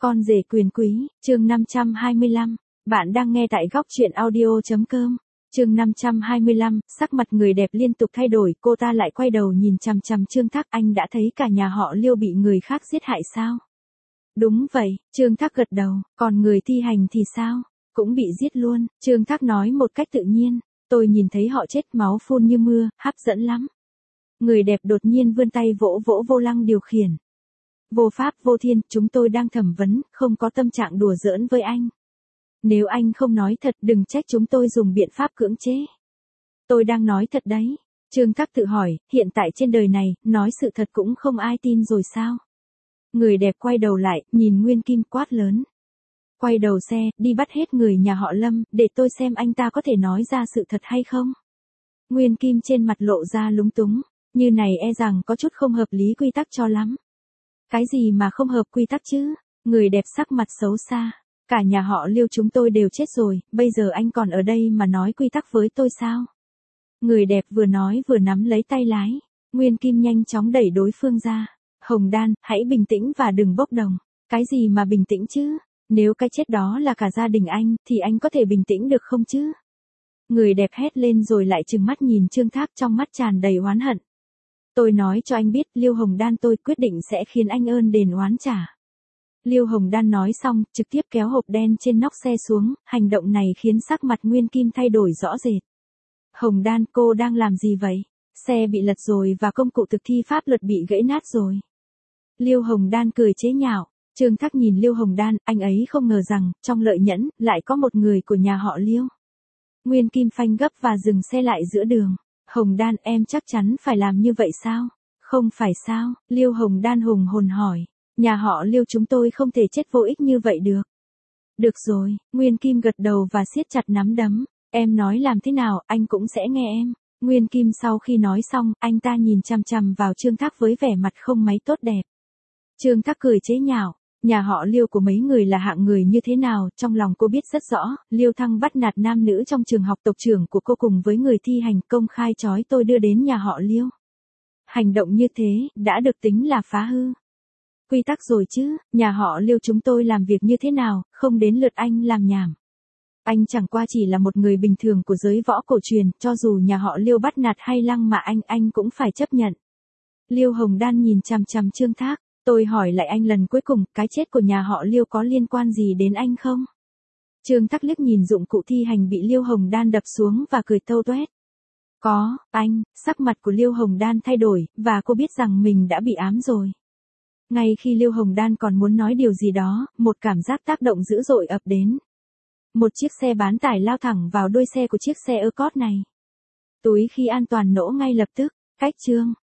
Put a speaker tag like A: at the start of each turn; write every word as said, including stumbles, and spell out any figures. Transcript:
A: Con rể quyền quý, chương năm trăm hai mươi lăm. Bạn đang nghe tại góc truyện audio chấm com. Chương năm trăm hai mươi lăm, sắc mặt người đẹp liên tục thay đổi, cô ta lại quay đầu nhìn chằm chằm Trương Thác, anh đã thấy cả nhà họ Liêu bị người khác giết hại sao? Đúng vậy, Trương Thác gật đầu, còn người thi hành thì sao? Cũng bị giết luôn, Trương Thác nói một cách tự nhiên, tôi nhìn thấy họ chết máu phun như mưa, hấp dẫn lắm. Người đẹp đột nhiên vươn tay vỗ vỗ vô lăng điều khiển. Vô pháp vô thiên, chúng tôi đang thẩm vấn, không có tâm trạng đùa giỡn với anh. Nếu anh không nói thật, đừng trách chúng tôi dùng biện pháp cưỡng chế. Tôi đang nói thật đấy. Trương Thác tự hỏi, hiện tại trên đời này, nói sự thật cũng không ai tin rồi sao? Người đẹp quay đầu lại, nhìn Nguyên Kim quát lớn. Quay đầu xe, đi bắt hết người nhà họ Lâm, để tôi xem anh ta có thể nói ra sự thật hay không. Nguyên Kim trên mặt lộ ra lúng túng, như này e rằng có chút không hợp lý quy tắc cho lắm. Cái gì mà không hợp quy tắc chứ? Người đẹp sắc mặt xấu xa. Cả nhà họ Liêu chúng tôi đều chết rồi, bây giờ anh còn ở đây mà nói quy tắc với tôi sao? Người đẹp vừa nói vừa nắm lấy tay lái. Nguyên Kim nhanh chóng đẩy đối phương ra. Hồng Đan, hãy bình tĩnh và đừng bốc đồng. Cái gì mà bình tĩnh chứ? Nếu cái chết đó là cả gia đình anh, thì anh có thể bình tĩnh được không chứ? Người đẹp hét lên rồi lại trừng mắt nhìn Trương Thác, trong mắt tràn đầy oán hận. Tôi nói cho anh biết, Liêu Hồng Đan tôi quyết định sẽ khiến anh ơn đền oán trả. Liêu Hồng Đan nói xong, trực tiếp kéo hộp đen trên nóc xe xuống, hành động này khiến sắc mặt Nguyên Kim thay đổi rõ rệt. Hồng Đan, cô đang làm gì vậy? Xe bị lật rồi và công cụ thực thi pháp luật bị gãy nát rồi. Liêu Hồng Đan cười chế nhạo. Trương Thác nhìn Liêu Hồng Đan, anh ấy không ngờ rằng, trong lợi nhẫn, lại có một người của nhà họ Liêu. Nguyên Kim phanh gấp và dừng xe lại giữa đường. Hồng Đan, em chắc chắn phải làm như vậy sao? Không phải sao? Liêu Hồng Đan hùng hồn hỏi. Nhà họ Liêu chúng tôi không thể chết vô ích như vậy được. Được rồi, Nguyên Kim gật đầu và siết chặt nắm đấm. Em nói làm thế nào, anh cũng sẽ nghe em. Nguyên Kim sau khi nói xong, anh ta nhìn chằm chằm vào Trương Thác với vẻ mặt không mấy tốt đẹp. Trương Thác cười chế nhạo. Nhà họ Liêu của mấy người là hạng người như thế nào, trong lòng cô biết rất rõ, Liêu Thăng bắt nạt nam nữ trong trường học, tộc trưởng của cô cùng với người thi hành công khai trói tôi đưa đến nhà họ Liêu. Hành động như thế, đã được tính là phá hư quy tắc rồi chứ, nhà họ Liêu chúng tôi làm việc như thế nào, không đến lượt anh làm nhảm. Anh chẳng qua chỉ là một người bình thường của giới võ cổ truyền, cho dù nhà họ Liêu bắt nạt hay lăng mạ anh, anh cũng phải chấp nhận. Liêu Hồng Đan nhìn chằm chằm Trương Thác. Tôi hỏi lại anh lần cuối cùng, cái chết của nhà họ Liêu có liên quan gì đến anh không? Trương Thác liếc nhìn dụng cụ thi hành bị Liêu Hồng Đan đập xuống và cười tâu tuét. Có, anh, sắc mặt của Liêu Hồng Đan thay đổi, và cô biết rằng mình đã bị ám rồi. Ngay khi Liêu Hồng Đan còn muốn nói điều gì đó, một cảm giác tác động dữ dội ập đến. Một chiếc xe bán tải lao thẳng vào đuôi xe của chiếc xe Escort này. Túi khí an toàn nổ ngay lập tức, cách chương.